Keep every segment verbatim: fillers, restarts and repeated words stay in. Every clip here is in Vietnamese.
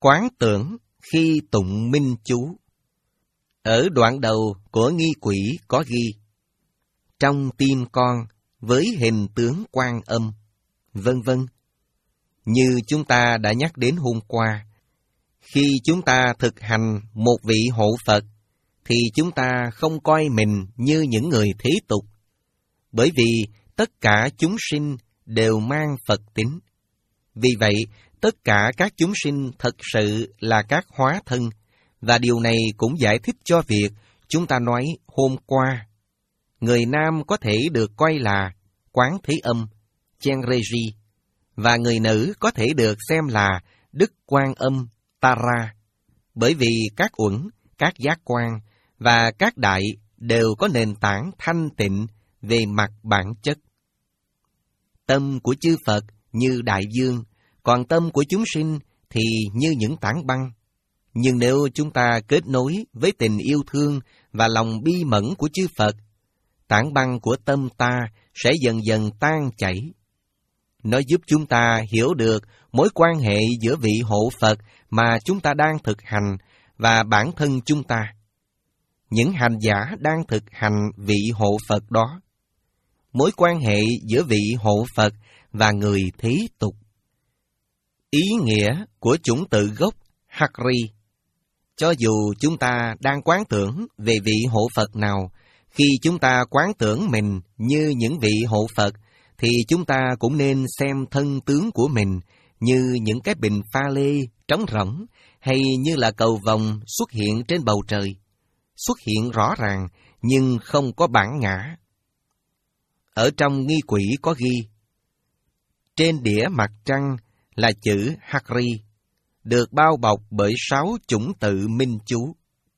Quán tưởng khi tụng minh chú. Ở đoạn đầu của nghi quỹ có ghi: trong tim con với hình tướng Quan Âm, vân vân. Như chúng ta đã nhắc đến hôm qua, khi chúng ta thực hành một vị hộ Phật, thì chúng ta không coi mình như những người thế tục, bởi vì tất cả chúng sinh đều mang Phật tính. Vì vậy, tất cả các chúng sinh thật sự là các hóa thân, và điều này cũng giải thích cho việc chúng ta nói hôm qua, người nam có thể được coi là Quán Thế Âm, Chenrezig, và người nữ có thể được xem là Đức Quan Âm, Tara, bởi vì các uẩn, các giác quan và các đại đều có nền tảng thanh tịnh về mặt bản chất. Tâm của chư Phật như đại dương, còn tâm của chúng sinh thì như những tảng băng. Nhưng nếu chúng ta kết nối với tình yêu thương và lòng bi mẫn của chư Phật, tảng băng của tâm ta sẽ dần dần tan chảy. Nó giúp chúng ta hiểu được mối quan hệ giữa vị hộ Phật mà chúng ta đang thực hành và bản thân chúng ta, những hành giả đang thực hành vị hộ Phật đó. Mối quan hệ giữa vị hộ Phật và người thế tục. Ý nghĩa của chủng từ gốc Hakri. Cho dù chúng ta đang quán tưởng về vị hộ Phật nào, khi chúng ta quán tưởng mình như những vị hộ Phật, thì chúng ta cũng nên xem thân tướng của mình như những cái bình pha lê trống rỗng, hay như là cầu vồng xuất hiện trên bầu trời, xuất hiện rõ ràng nhưng không có bản ngã. Ở trong nghi quỹ có ghi: trên đĩa mặt trăng là chữ Hakri, được bao bọc bởi sáu chủng tự minh chú.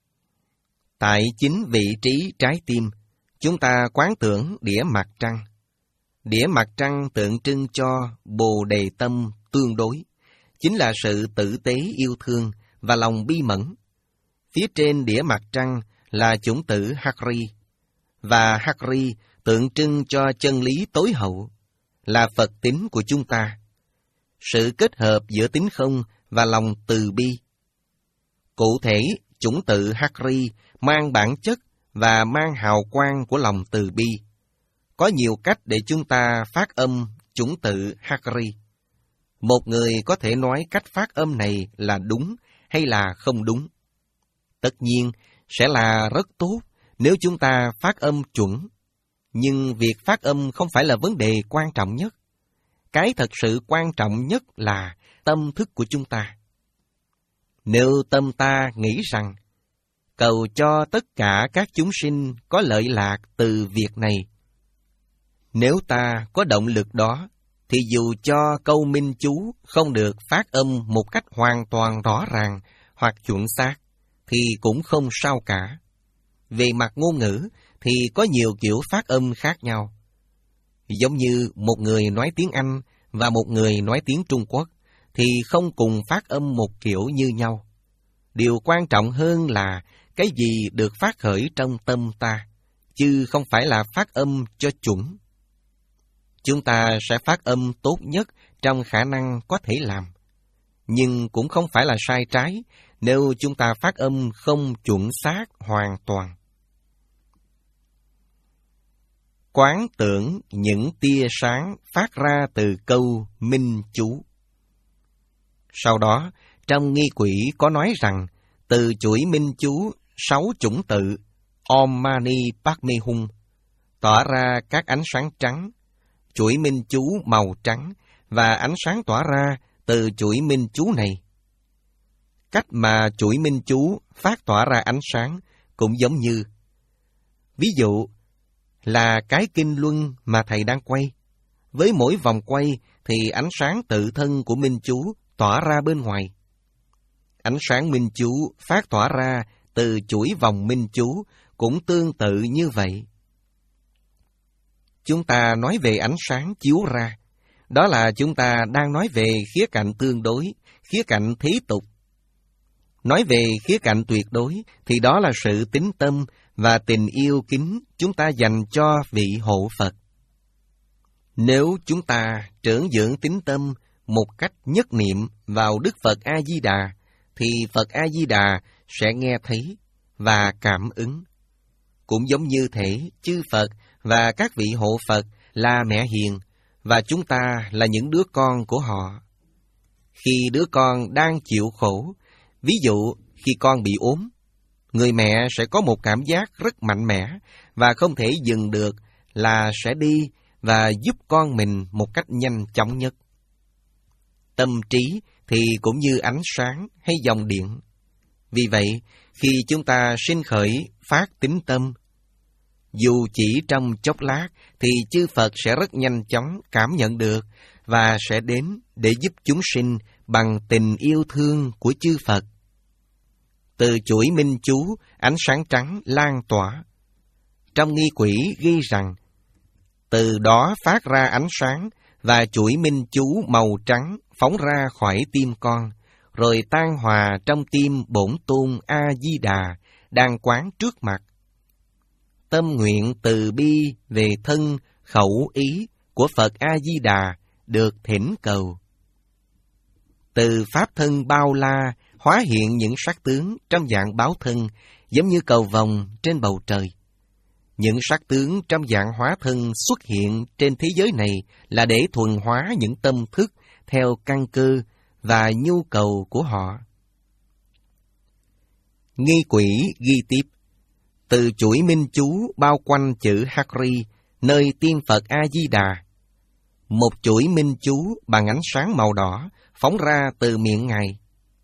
Tại chính vị trí trái tim, chúng ta quán tưởng đĩa mặt trăng. Đĩa mặt trăng tượng trưng cho Bồ Đề tâm tương đối, chính là sự tử tế yêu thương và lòng bi mẫn. Phía trên đĩa mặt trăng là chủng tử Hakri, và Hakri tượng trưng cho chân lý tối hậu, là Phật tính của chúng ta. Sự kết hợp giữa tính không và lòng từ bi. Cụ thể, chủng tự Hakri mang bản chất và mang hào quang của lòng từ bi. Có nhiều cách để chúng ta phát âm chủng tự Hakri. Một người có thể nói cách phát âm này là đúng hay là không đúng. Tất nhiên, sẽ là rất tốt nếu chúng ta phát âm chuẩn. Nhưng việc phát âm không phải là vấn đề quan trọng nhất. Cái thật sự quan trọng nhất là tâm thức của chúng ta. Nếu tâm ta nghĩ rằng cầu cho tất cả các chúng sinh có lợi lạc từ việc này, nếu ta có động lực đó, thì dù cho câu minh chú không được phát âm một cách hoàn toàn rõ ràng hoặc chuẩn xác, thì cũng không sao cả. Về mặt ngôn ngữ thì có nhiều kiểu phát âm khác nhau. Giống như một người nói tiếng Anh và một người nói tiếng Trung Quốc, thì không cùng phát âm một kiểu như nhau. Điều quan trọng hơn là cái gì được phát khởi trong tâm ta, chứ không phải là phát âm cho chuẩn. Chúng ta sẽ phát âm tốt nhất trong khả năng có thể làm, nhưng cũng không phải là sai trái nếu chúng ta phát âm không chuẩn xác hoàn toàn. Quán tưởng những tia sáng phát ra từ câu minh chú. Sau đó, trong nghi quỹ có nói rằng, từ chuỗi minh chú sáu chủng tự Om Mani Padme Hum tỏa ra các ánh sáng trắng, chuỗi minh chú màu trắng và ánh sáng tỏa ra từ chuỗi minh chú này. Cách mà chuỗi minh chú phát tỏa ra ánh sáng cũng giống như, ví dụ là cái kinh luân mà thầy đang quay. Với mỗi vòng quay thì ánh sáng tự thân của minh chú tỏa ra bên ngoài. Ánh sáng minh chú phát tỏa ra từ chuỗi vòng minh chú cũng tương tự như vậy. Chúng ta nói về ánh sáng chiếu ra, đó là chúng ta đang nói về khía cạnh tương đối, khía cạnh thế tục. Nói về khía cạnh tuyệt đối thì đó là sự tín tâm và tình yêu kính chúng ta dành cho vị hộ Phật. Nếu chúng ta trưởng dưỡng tín tâm một cách nhất niệm vào Đức Phật A-di-đà, thì Phật A-di-đà sẽ nghe thấy và cảm ứng. Cũng giống như thể chư Phật và các vị hộ Phật là mẹ hiền, và chúng ta là những đứa con của họ. Khi đứa con đang chịu khổ, ví dụ khi con bị ốm, người mẹ sẽ có một cảm giác rất mạnh mẽ và không thể dừng được là sẽ đi và giúp con mình một cách nhanh chóng nhất. Tâm trí thì cũng như ánh sáng hay dòng điện. Vì vậy, khi chúng ta sinh khởi phát tín tâm, dù chỉ trong chốc lát thì chư Phật sẽ rất nhanh chóng cảm nhận được và sẽ đến để giúp chúng sinh bằng tình yêu thương của chư Phật. Từ chuỗi minh chú, ánh sáng trắng lan tỏa. Trong nghi quỹ ghi rằng, từ đó phát ra ánh sáng và chuỗi minh chú màu trắng phóng ra khỏi tim con, rồi tan hòa trong tim Bổn Tôn A-di-đà đang quán trước mặt. Tâm nguyện từ bi về thân, khẩu, ý của Phật A-di-đà được thỉnh cầu. Từ pháp thân bao la hóa hiện những sắc tướng trong dạng báo thân, giống như cầu vồng trên bầu trời. Những sắc tướng trong dạng hóa thân xuất hiện trên thế giới này là để thuần hóa những tâm thức theo căn cơ và nhu cầu của họ. Nghi quỹ ghi tiếp, từ chuỗi minh chú bao quanh chữ Hakri, nơi tiên Phật A-di-đà. Một chuỗi minh chú bằng ánh sáng màu đỏ phóng ra từ miệng Ngài.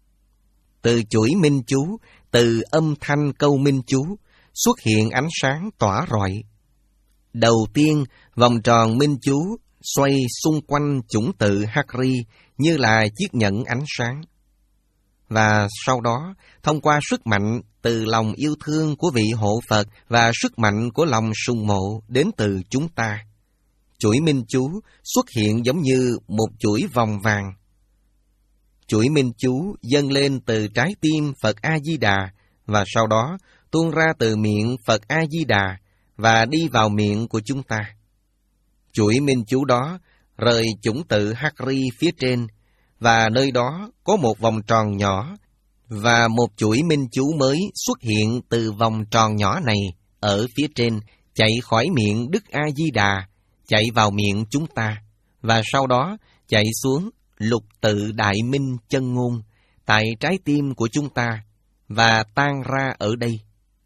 Từ chuỗi minh chú, từ âm thanh câu minh chú, xuất hiện ánh sáng tỏa rọi. Đầu tiên, vòng tròn minh chú xoay xung quanh chủng tự Hakri như là chiếc nhẫn ánh sáng. Và sau đó, thông qua sức mạnh từ lòng yêu thương của vị hộ Phật và sức mạnh của lòng sùng mộ đến từ chúng ta, chuỗi minh chú xuất hiện giống như một chuỗi vòng vàng. Chuỗi minh chú dâng lên từ trái tim Phật A-di-đà và sau đó tuôn ra từ miệng Phật A-di-đà và đi vào miệng của chúng ta. Chuỗi minh chú đó rời chủng tự Hakri phía trên, và nơi đó có một vòng tròn nhỏ, và một chuỗi minh chú mới xuất hiện từ vòng tròn nhỏ này ở phía trên, chạy khỏi miệng Đức A-di-đà, chạy vào miệng chúng ta, và sau đó chạy xuống lục tự đại minh chân ngôn tại trái tim của chúng ta và tan ra ở đây.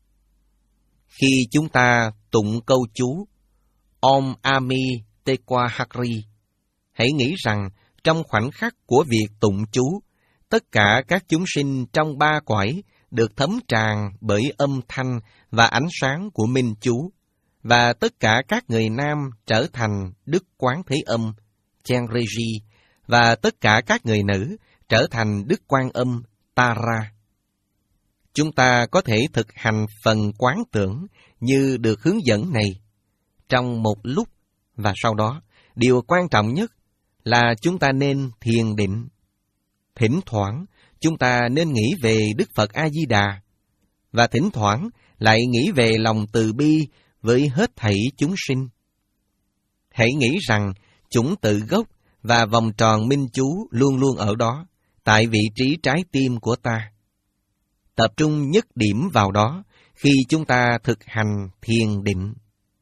Khi chúng ta tụng câu chú Om Ami Tequa Hakri, hãy nghĩ rằng trong khoảnh khắc của việc tụng chú, tất cả các chúng sinh trong ba cõi được thấm tràn bởi âm thanh và ánh sáng của minh chú, và tất cả các người nam trở thành Đức Quán Thế Âm, Chenreji, và tất cả các người nữ trở thành Đức Quan Âm, Tara. Chúng ta có thể thực hành phần quán tưởng như được hướng dẫn này trong một lúc, và sau đó, điều quan trọng nhất là chúng ta nên thiền định. Thỉnh thoảng, chúng ta nên nghĩ về Đức Phật A-di-đà, và thỉnh thoảng lại nghĩ về lòng từ bi với hết thảy chúng sinh. Hãy nghĩ rằng chủng tự gốc và vòng tròn minh chú luôn luôn ở đó, tại vị trí trái tim của ta. Tập trung nhất điểm vào đó khi chúng ta thực hành thiền định.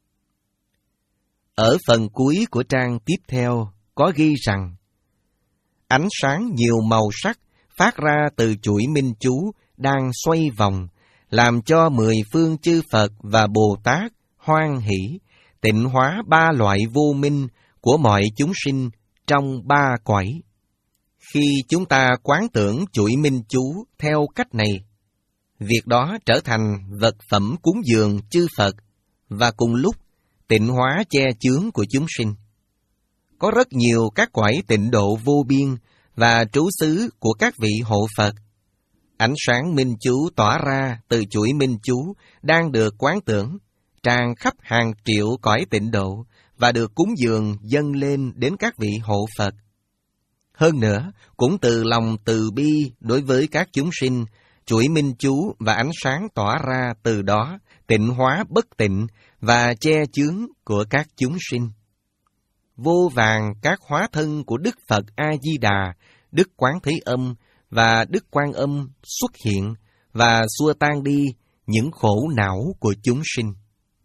Ở phần cuối của trang tiếp theo có ghi rằng, ánh sáng nhiều màu sắc phát ra từ chuỗi minh chú đang xoay vòng, làm cho mười phương chư Phật và Bồ Tát hoan hỷ, tịnh hóa ba loại vô minh của mọi chúng sinh trong ba cõi. Khi chúng ta quán tưởng chuỗi minh chú theo cách này, việc đó trở thành vật phẩm cúng dường chư Phật và cùng lúc tịnh hóa che chướng của chúng sinh. Có rất nhiều các cõi tịnh độ vô biên và trú xứ của các vị hộ Phật. Ánh sáng minh chú tỏa ra từ chuỗi minh chú đang được quán tưởng, tràn khắp hàng triệu cõi tịnh độ và được cúng dường dâng lên đến các vị hộ Phật. Hơn nữa, cũng từ lòng từ bi đối với các chúng sinh, chuỗi minh chú và ánh sáng tỏa ra từ đó tịnh hóa bất tịnh và che chướng của các chúng sinh. Vô vàn các hóa thân của Đức Phật A-di-đà, Đức Quán Thế Âm và Đức Quan Âm xuất hiện và xua tan đi những khổ não của chúng sinh.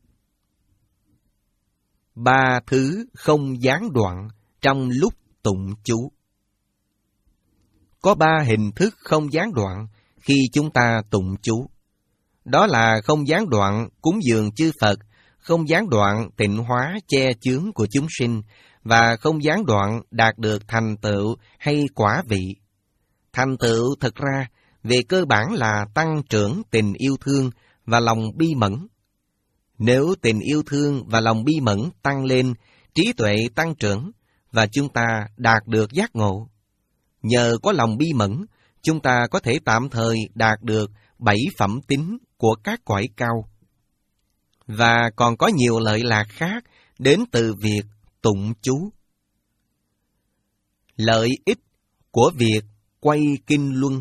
Ba thứ không gián đoạn trong lúc tụng chú. Có ba hình thức không gián đoạn khi chúng ta tụng chú. Đó là không gián đoạn cúng dường chư Phật, không gián đoạn tịnh hóa che chướng của chúng sinh, và không gián đoạn đạt được thành tựu hay quả vị. Thành tựu thật ra, về cơ bản là tăng trưởng tình yêu thương và lòng bi mẫn. Nếu tình yêu thương và lòng bi mẫn tăng lên, trí tuệ tăng trưởng, và chúng ta đạt được giác ngộ. Nhờ có lòng bi mẫn, chúng ta có thể tạm thời đạt được bảy phẩm tính của các cõi cao. Và còn có nhiều lợi lạc khác đến từ việc tụng chú. Lợi ích của việc quay kinh luân.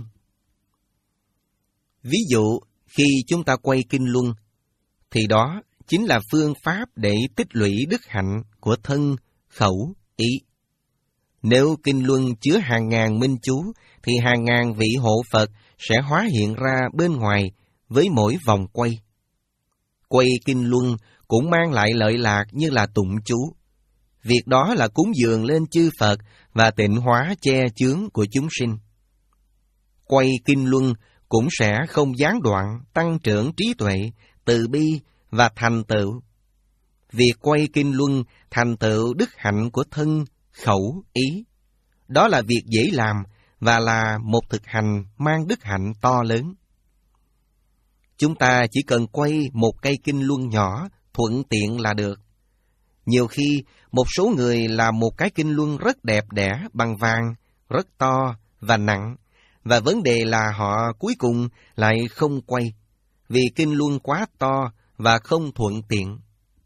Ví dụ, khi chúng ta quay kinh luân, thì đó chính là phương pháp để tích lũy đức hạnh của thân, khẩu, ý. Nếu kinh luân chứa hàng ngàn minh chú, thì hàng ngàn vị hộ Phật sẽ hóa hiện ra bên ngoài với mỗi vòng quay. Quay kinh luân cũng mang lại lợi lạc như là tụng chú. Việc đó là cúng dường lên chư Phật và tịnh hóa che chướng của chúng sinh. Quay kinh luân cũng sẽ không gián đoạn tăng trưởng trí tuệ, từ bi và thành tựu. Việc quay kinh luân thành tựu đức hạnh của thân, khẩu, ý. Đó là việc dễ làm và là một thực hành mang đức hạnh to lớn. Chúng ta chỉ cần quay một cây kinh luân nhỏ, thuận tiện là được. Nhiều khi, một số người làm một cái kinh luân rất đẹp đẽ bằng vàng, rất to và nặng, và vấn đề là họ cuối cùng lại không quay, vì kinh luân quá to và không thuận tiện.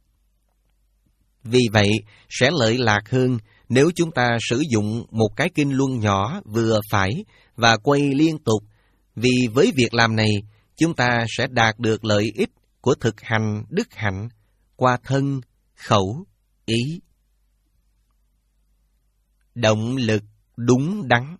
Vì vậy, sẽ lợi lạc hơn nếu chúng ta sử dụng một cái kinh luân nhỏ vừa phải và quay liên tục, vì với việc làm này, chúng ta sẽ đạt được lợi ích của thực hành đức hạnh qua thân, khẩu, ý. Động lực đúng đắn.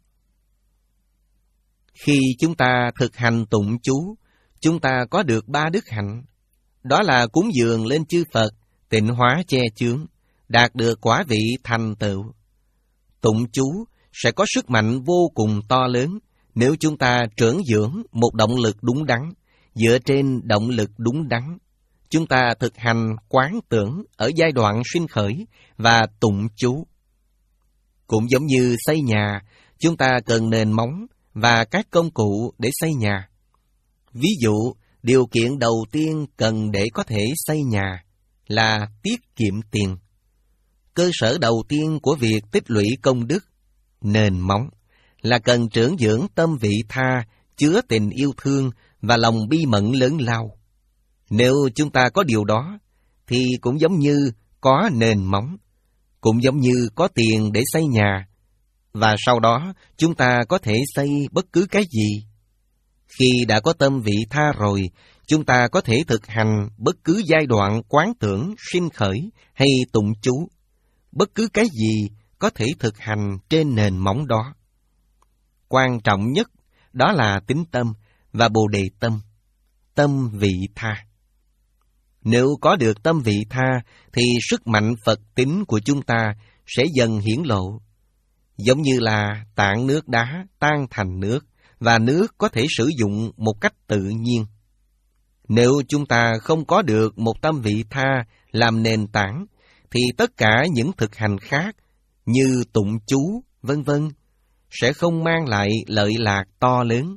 Khi chúng ta thực hành tụng chú, chúng ta có được ba đức hạnh. Đó là cúng dường lên chư Phật, tịnh hóa che chướng, đạt được quả vị thành tựu. Tụng chú sẽ có sức mạnh vô cùng to lớn nếu chúng ta trưởng dưỡng một động lực đúng đắn. Dựa trên động lực đúng đắn, chúng ta thực hành quán tưởng ở giai đoạn sinh khởi và tụng chú. Cũng giống như xây nhà, chúng ta cần nền móng và các công cụ để xây nhà. Ví dụ, điều kiện đầu tiên cần để có thể xây nhà là tiết kiệm tiền. Cơ sở đầu tiên của việc tích lũy công đức, nền móng, là cần trưởng dưỡng tâm vị tha, chứa tình yêu thương và lòng bi mẫn lớn lao. Nếu chúng ta có điều đó, thì cũng giống như có nền móng, cũng giống như có tiền để xây nhà, và sau đó chúng ta có thể xây bất cứ cái gì. Khi đã có tâm vị tha rồi, chúng ta có thể thực hành bất cứ giai đoạn quán tưởng, sinh khởi hay tụng chú. Bất cứ cái gì có thể thực hành trên nền móng đó. Quan trọng nhất đó là tín tâm và bồ đề tâm, tâm vị tha. Nếu có được tâm vị tha, thì sức mạnh Phật tính của chúng ta sẽ dần hiển lộ. Giống như là tảng nước đá tan thành nước, và nước có thể sử dụng một cách tự nhiên. Nếu chúng ta không có được một tâm vị tha làm nền tảng, thì tất cả những thực hành khác, như tụng chú, vân vân, sẽ không mang lại lợi lạc to lớn.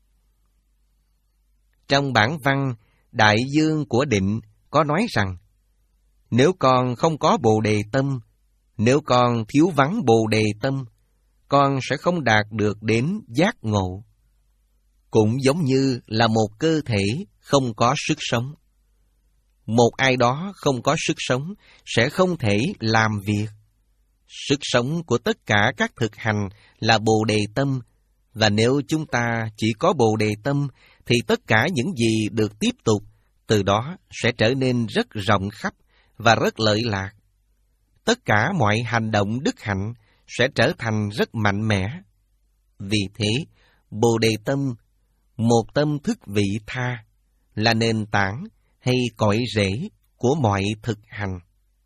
Trong bản văn Đại Dương của Định có nói rằng, nếu con không có bồ đề tâm, nếu con thiếu vắng bồ đề tâm, con sẽ không đạt được đến giác ngộ. Cũng giống như là một cơ thể không có sức sống. Một ai đó không có sức sống sẽ không thể làm việc. Sức sống của tất cả các thực hành là bồ đề tâm, và nếu chúng ta chỉ có bồ đề tâm, thì tất cả những gì được tiếp tục từ đó sẽ trở nên rất rộng khắp và rất lợi lạc. Tất cả mọi hành động đức hạnh sẽ trở thành rất mạnh mẽ. Vì thế, Bồ Đề tâm, một tâm thức vị tha, là nền tảng hay cội rễ của mọi thực hành.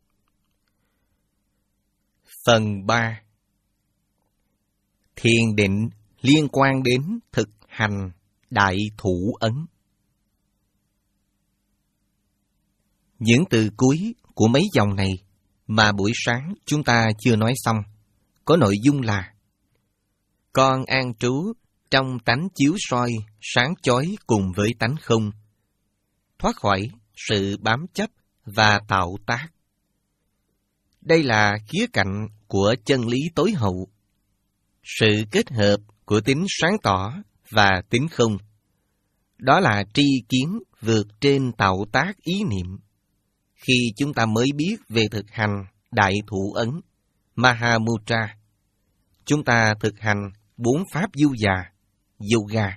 Phần ba. Thiền định liên quan đến thực hành Đại Thủ Ấn. Những từ cuối của mấy dòng này mà buổi sáng chúng ta chưa nói xong, có nội dung là: con an trú trong tánh chiếu soi sáng chói cùng với tánh không, thoát khỏi sự bám chấp và tạo tác. Đây là khía cạnh của chân lý tối hậu, sự kết hợp của tính sáng tỏ và tính không. Đó là tri kiến vượt trên tạo tác ý niệm. Khi chúng ta mới biết về thực hành Đại Thủ Ấn, Mahamudra, chúng ta thực hành bốn pháp du già, yoga.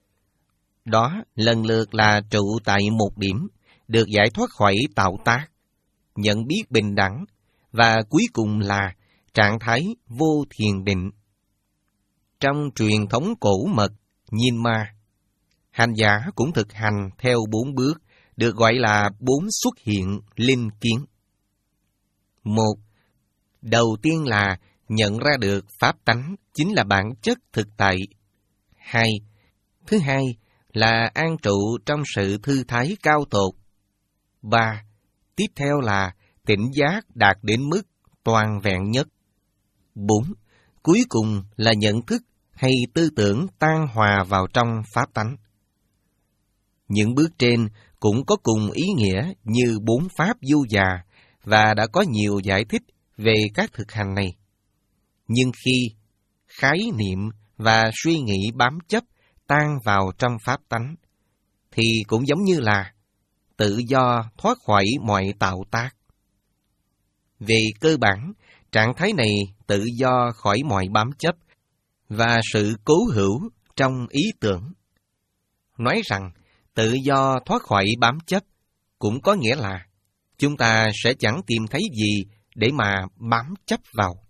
Đó lần lượt là trụ tại một điểm, được giải thoát khỏi tạo tác, nhận biết bình đẳng, và cuối cùng là trạng thái vô thiền định. Trong truyền thống cổ mật Nyingma, hành giả cũng thực hành theo bốn bước, được gọi là bốn xuất hiện linh kiến. Một, đầu tiên là nhận ra được pháp tánh chính là bản chất thực tại. Hai, thứ hai là an trụ trong sự thư thái cao tột. Ba, tiếp theo là tỉnh giác đạt đến mức toàn vẹn nhất. Bốn, cuối cùng là nhận thức hay tư tưởng tan hòa vào trong pháp tánh. Những bước trên cũng có cùng ý nghĩa như bốn pháp du già và đã có nhiều giải thích về các thực hành này. Nhưng khi khái niệm và suy nghĩ bám chấp tan vào trong pháp tánh, thì cũng giống như là tự do thoát khỏi mọi tạo tác. Về cơ bản, trạng thái này tự do khỏi mọi bám chấp và sự cố hữu trong ý tưởng. Nói rằng tự do thoát khỏi bám chấp cũng có nghĩa là chúng ta sẽ chẳng tìm thấy gì để mà bám chấp vào.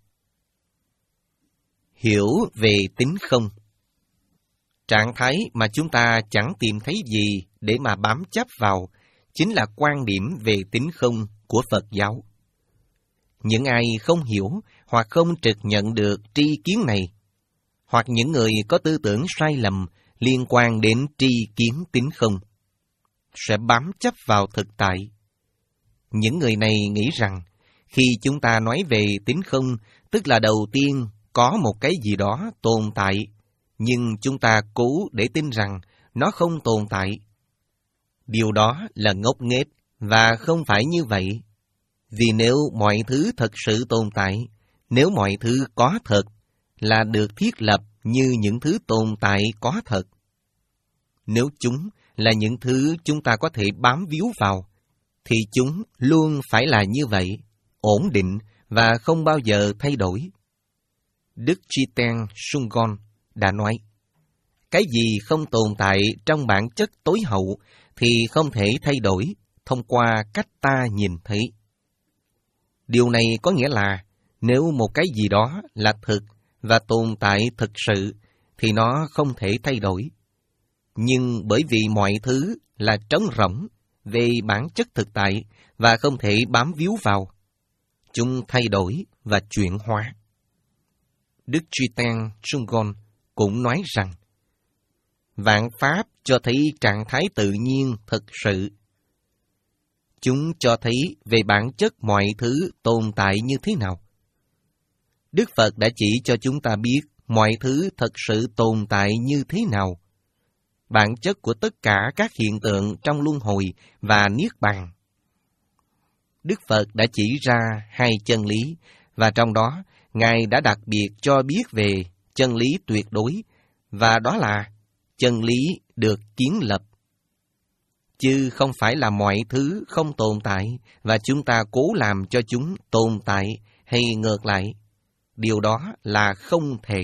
Hiểu về tính không. Trạng thái mà chúng ta chẳng tìm thấy gì để mà bám chấp vào chính là quan điểm về tính không của Phật giáo. Những ai không hiểu hoặc không trực nhận được tri kiến này, hoặc những người có tư tưởng sai lầm liên quan đến tri kiến tính không, sẽ bám chấp vào thực tại. Những người này nghĩ rằng khi chúng ta nói về tính không, tức là đầu tiên có một cái gì đó tồn tại, nhưng chúng ta cố để tin rằng nó không tồn tại. Điều đó là ngốc nghếch và không phải như vậy. Vì nếu mọi thứ thật sự tồn tại, nếu mọi thứ có thật, là được thiết lập như những thứ tồn tại có thật. Nếu chúng là những thứ chúng ta có thể bám víu vào, thì chúng luôn phải là như vậy, ổn định và không bao giờ thay đổi. Đức Jiten Sungon đã nói, cái gì không tồn tại trong bản chất tối hậu thì không thể thay đổi thông qua cách ta nhìn thấy. Điều này có nghĩa là nếu một cái gì đó là thực và tồn tại thực sự thì nó không thể thay đổi. Nhưng bởi vì mọi thứ là trống rỗng về bản chất thực tại và không thể bám víu vào, chúng thay đổi và chuyển hóa. Đức Jiten Sungon cũng nói rằng, vạn pháp cho thấy trạng thái tự nhiên thực sự. Chúng cho thấy về bản chất mọi thứ tồn tại như thế nào. Đức Phật đã chỉ cho chúng ta biết mọi thứ thật sự tồn tại như thế nào. Bản chất của tất cả các hiện tượng trong luân hồi và niết bàn. Đức Phật đã chỉ ra hai chân lý, và trong đó Ngài đã đặc biệt cho biết về chân lý tuyệt đối, và đó là chân lý được kiến lập. Chứ không phải là mọi thứ không tồn tại và chúng ta cố làm cho chúng tồn tại hay ngược lại. Điều đó là không thể.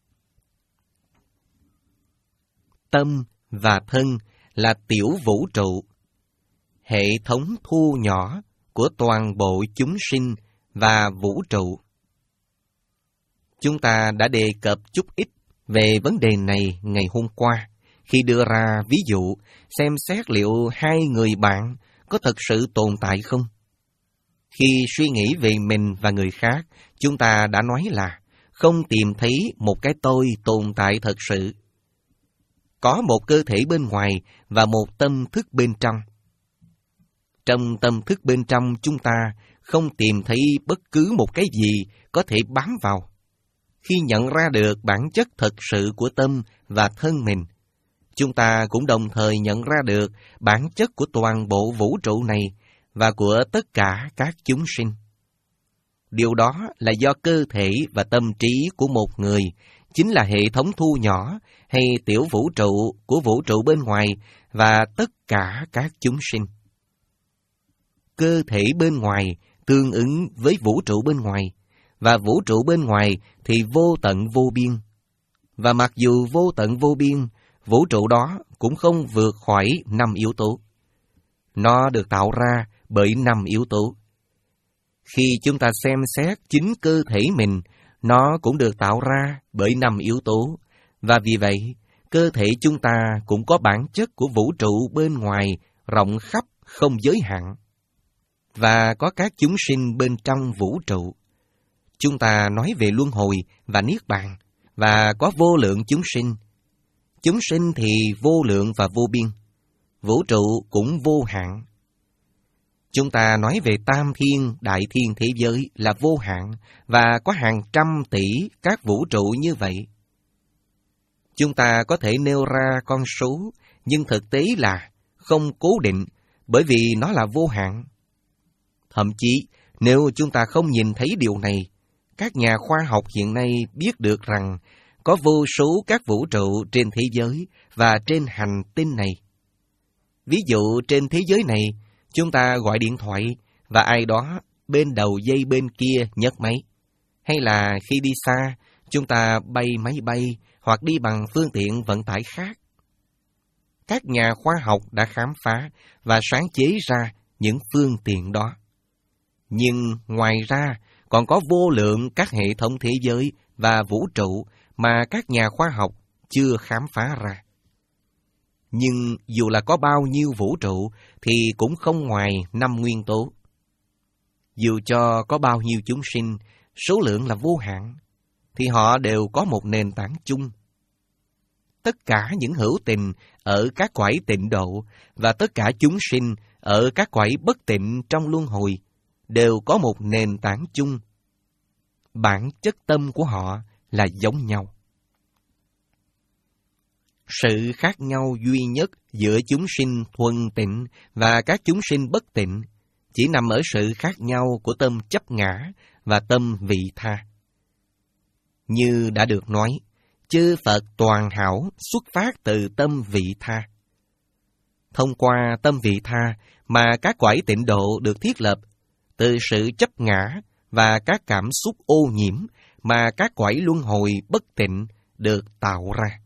Tâm và thân là tiểu vũ trụ, hệ thống thu nhỏ của toàn bộ chúng sinh và vũ trụ. Chúng ta đã đề cập chút ít về vấn đề này ngày hôm qua, khi đưa ra ví dụ xem xét liệu hai người bạn có thật sự tồn tại không. Khi suy nghĩ về mình và người khác, chúng ta đã nói là không tìm thấy một cái tôi tồn tại thật sự. Có một cơ thể bên ngoài và một tâm thức bên trong. Trong tâm thức bên trong chúng ta không tìm thấy bất cứ một cái gì có thể bám vào. Khi nhận ra được bản chất thật sự của tâm và thân mình, chúng ta cũng đồng thời nhận ra được bản chất của toàn bộ vũ trụ này và của tất cả các chúng sinh. Điều đó là do cơ thể và tâm trí của một người chính là hệ thống thu nhỏ hay tiểu vũ trụ của vũ trụ bên ngoài và tất cả các chúng sinh. Cơ thể bên ngoài tương ứng với vũ trụ bên ngoài, và vũ trụ bên ngoài thì vô tận vô biên. Và mặc dù vô tận vô biên, vũ trụ đó cũng không vượt khỏi năm yếu tố. Nó được tạo ra bởi năm yếu tố. Khi chúng ta xem xét chính cơ thể mình, nó cũng được tạo ra bởi năm yếu tố, và vì vậy, cơ thể chúng ta cũng có bản chất của vũ trụ bên ngoài rộng khắp không giới hạn, và có các chúng sinh bên trong vũ trụ. Chúng ta nói về luân hồi và niết bàn, và có vô lượng chúng sinh. Chúng sinh thì vô lượng và vô biên, vũ trụ cũng vô hạn. Chúng ta nói về tam thiên, đại thiên thế giới là vô hạn, và có hàng trăm tỷ các vũ trụ như vậy. Chúng ta có thể nêu ra con số, nhưng thực tế là không cố định, bởi vì nó là vô hạn. Thậm chí, nếu chúng ta không nhìn thấy điều này, các nhà khoa học hiện nay biết được rằng có vô số các vũ trụ trên thế giới và trên hành tinh này. Ví dụ trên thế giới này, chúng ta gọi điện thoại và ai đó bên đầu dây bên kia nhấc máy. Hay là khi đi xa, chúng ta bay máy bay hoặc đi bằng phương tiện vận tải khác. Các nhà khoa học đã khám phá và sáng chế ra những phương tiện đó. Nhưng ngoài ra, còn có vô lượng các hệ thống thế giới và vũ trụ mà các nhà khoa học chưa khám phá ra. Nhưng dù là có bao nhiêu vũ trụ thì cũng không ngoài năm nguyên tố. Dù cho có bao nhiêu chúng sinh, số lượng là vô hạn, thì họ đều có một nền tảng chung. Tất cả những hữu tình ở các cõi tịnh độ và tất cả chúng sinh ở các cõi bất tịnh trong luân hồi đều có một nền tảng chung. Bản chất tâm của họ là giống nhau. Sự khác nhau duy nhất giữa chúng sinh thuần tịnh và các chúng sinh bất tịnh chỉ nằm ở sự khác nhau của tâm chấp ngã và tâm vị tha. Như đã được nói, chư Phật toàn hảo xuất phát từ tâm vị tha. Thông qua tâm vị tha mà các cõi tịnh độ được thiết lập, từ sự chấp ngã và các cảm xúc ô nhiễm mà các cõi luân hồi bất tịnh được tạo ra.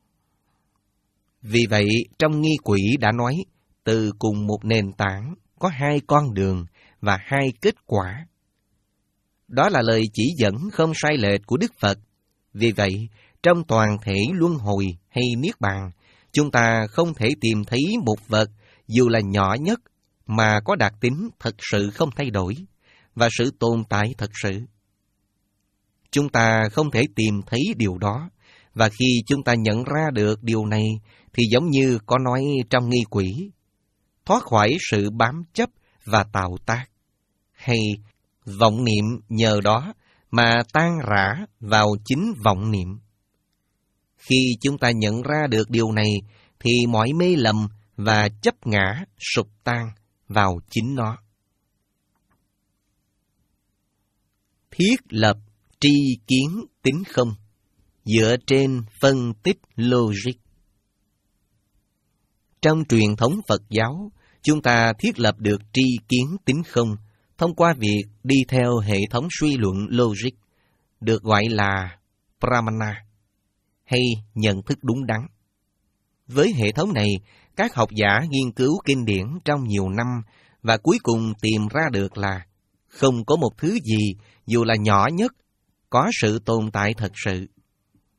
Vì vậy, trong nghi quỷ đã nói, từ cùng một nền tảng có hai con đường và hai kết quả. Đó là lời chỉ dẫn không sai lệch của Đức Phật. Vì vậy, trong toàn thể luân hồi hay niết bàn, chúng ta không thể tìm thấy một vật dù là nhỏ nhất mà có đặc tính thật sự không thay đổi và sự tồn tại thật sự. Chúng ta không thể tìm thấy điều đó, và khi chúng ta nhận ra được điều này thì giống như có nói trong nghi quỷ, thoát khỏi sự bám chấp và tạo tác, hay vọng niệm nhờ đó mà tan rã vào chính vọng niệm. Khi chúng ta nhận ra được điều này thì mọi mê lầm và chấp ngã sụp tan vào chính nó. Thiết lập tri kiến tính không dựa trên phân tích logic. Trong truyền thống Phật giáo, chúng ta thiết lập được tri kiến tính không thông qua việc đi theo hệ thống suy luận logic, được gọi là Pramana, hay nhận thức đúng đắn. Với hệ thống này, các học giả nghiên cứu kinh điển trong nhiều năm và cuối cùng tìm ra được là không có một thứ gì, dù là nhỏ nhất, có sự tồn tại thật sự.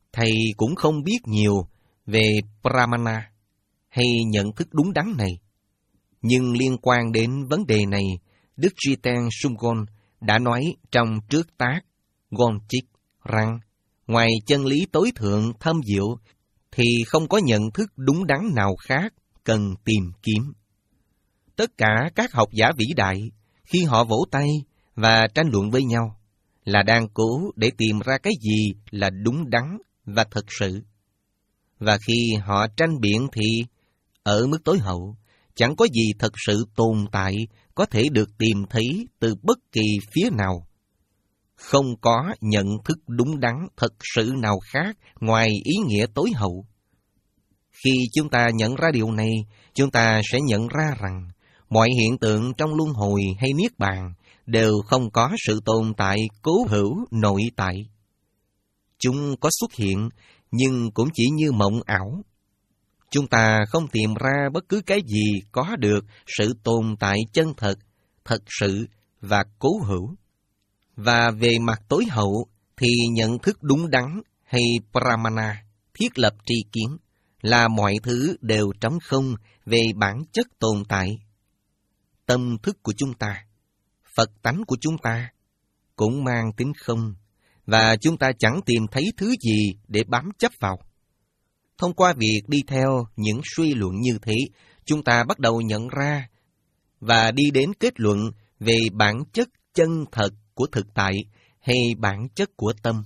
thầy cũng không biết nhiều về Pramana hay nhận thức đúng đắn này. Nhưng liên quan đến vấn đề này, Đức Jiten Sumgon đã nói trong trước tác Gonchik rằng ngoài chân lý tối thượng thâm diệu thì không có nhận thức đúng đắn nào khác cần tìm kiếm. Tất cả các học giả vĩ đại, khi họ vỗ tay và tranh luận với nhau, là đang cố để tìm ra cái gì là đúng đắn và thật sự. Và khi họ tranh biện thì, ở mức tối hậu, chẳng có gì thật sự tồn tại có thể được tìm thấy từ bất kỳ phía nào. Không có nhận thức đúng đắn thật sự nào khác ngoài ý nghĩa tối hậu. Khi chúng ta nhận ra điều này, chúng ta sẽ nhận ra rằng mọi hiện tượng trong luân hồi hay niết bàn đều không có sự tồn tại cố hữu nội tại. Chúng có xuất hiện, nhưng cũng chỉ như mộng ảo. Chúng ta không tìm ra bất cứ cái gì có được sự tồn tại chân thật, thật sự và cố hữu. Và về mặt tối hậu thì nhận thức đúng đắn hay Pramana, thiết lập tri kiến, là mọi thứ đều trống không về bản chất tồn tại. Tâm thức của chúng ta, Phật tánh của chúng ta cũng mang tính không, và chúng ta chẳng tìm thấy thứ gì để bám chấp vào. Thông qua việc đi theo những suy luận như thế, chúng ta bắt đầu nhận ra và đi đến kết luận về bản chất chân thật của thực tại hay bản chất của tâm.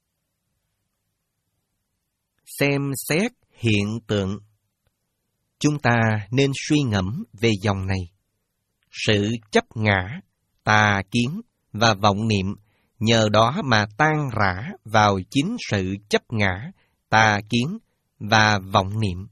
Xem xét hiện tượng. Chúng ta nên suy ngẫm về dòng này. Sự chấp ngã, tà kiến và vọng niệm nhờ đó mà tan rã vào chính sự chấp ngã, tà kiến và vọng niệm.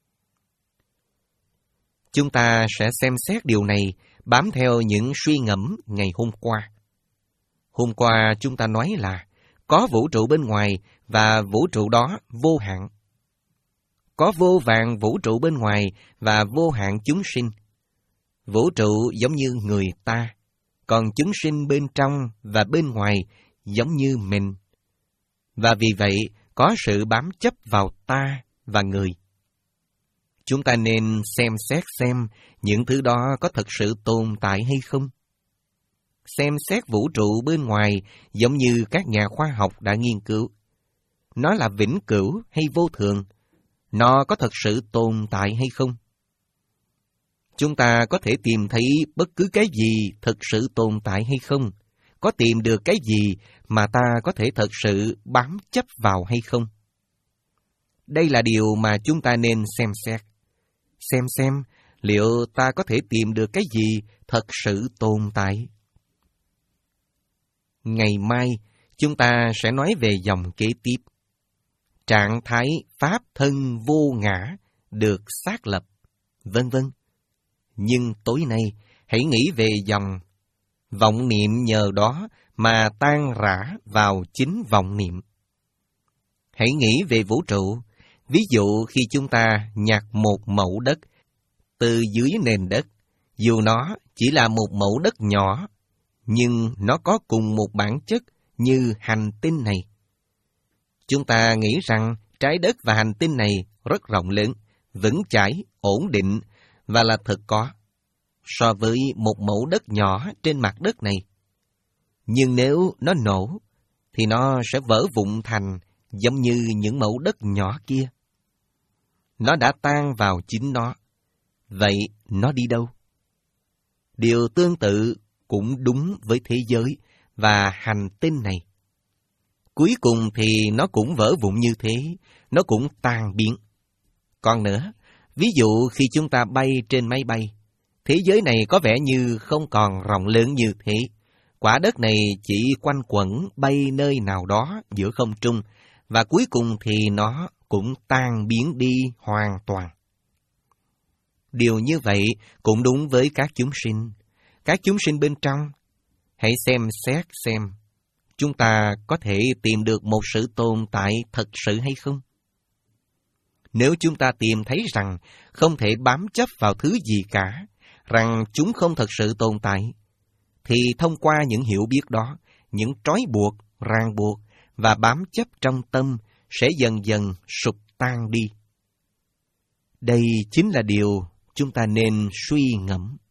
Chúng ta sẽ xem xét điều này bám theo những suy ngẫm ngày hôm qua. Hôm qua chúng ta nói là có vũ trụ bên ngoài và vũ trụ đó vô hạn. Có vô vàn vũ trụ bên ngoài và vô hạn chúng sinh. Vũ trụ giống như người ta, còn chúng sinh bên trong và bên ngoài giống như mình. Và vì vậy, có sự bám chấp vào ta và người. Chúng ta nên xem xét xem những thứ đó có thật sự tồn tại hay không. Xem xét vũ trụ bên ngoài giống như các nhà khoa học đã nghiên cứu. Nó là vĩnh cửu hay vô thường? Nó có thật sự tồn tại hay không? Chúng ta có thể tìm thấy bất cứ cái gì thật sự tồn tại hay không? Có tìm được cái gì mà ta có thể thật sự bám chấp vào hay không? Đây là điều mà chúng ta nên xem xét. Xem xem liệu ta có thể tìm được cái gì thật sự tồn tại. Ngày mai, chúng ta sẽ nói về dòng kế tiếp. Trạng thái pháp thân vô ngã được xác lập, vân vân. Nhưng tối nay, hãy nghĩ về dòng vọng niệm nhờ đó mà tan rã vào chính vọng niệm. Hãy nghĩ về vũ trụ. Ví dụ khi chúng ta nhặt một mẩu đất từ dưới nền đất, dù nó chỉ là một mẩu đất nhỏ, nhưng nó có cùng một bản chất như hành tinh này. Chúng ta nghĩ rằng trái đất và hành tinh này rất rộng lớn, vững chãi, ổn định và là thực có, so với một mẩu đất nhỏ trên mặt đất này. Nhưng nếu nó nổ, thì nó sẽ vỡ vụn thành giống như những mẩu đất nhỏ kia. Nó đã tan vào chính nó. Vậy nó đi đâu? Điều tương tự cũng đúng với thế giới và hành tinh này. Cuối cùng thì nó cũng vỡ vụn như thế, nó cũng tan biến. Còn nữa, ví dụ khi chúng ta bay trên máy bay, thế giới này có vẻ như không còn rộng lớn như thế. Quả đất này chỉ quanh quẩn bay nơi nào đó giữa không trung, và cuối cùng thì nó cũng tan biến đi hoàn toàn. Điều như vậy cũng đúng với các chúng sinh. Các chúng sinh bên trong, hãy xem xét xem, chúng ta có thể tìm được một sự tồn tại thật sự hay không? Nếu chúng ta tìm thấy rằng không thể bám chấp vào thứ gì cả, rằng chúng không thật sự tồn tại, thì thông qua những hiểu biết đó, những trói buộc, ràng buộc và bám chấp trong tâm sẽ dần dần sụp tan đi. Đây chính là điều chúng ta nên suy ngẫm.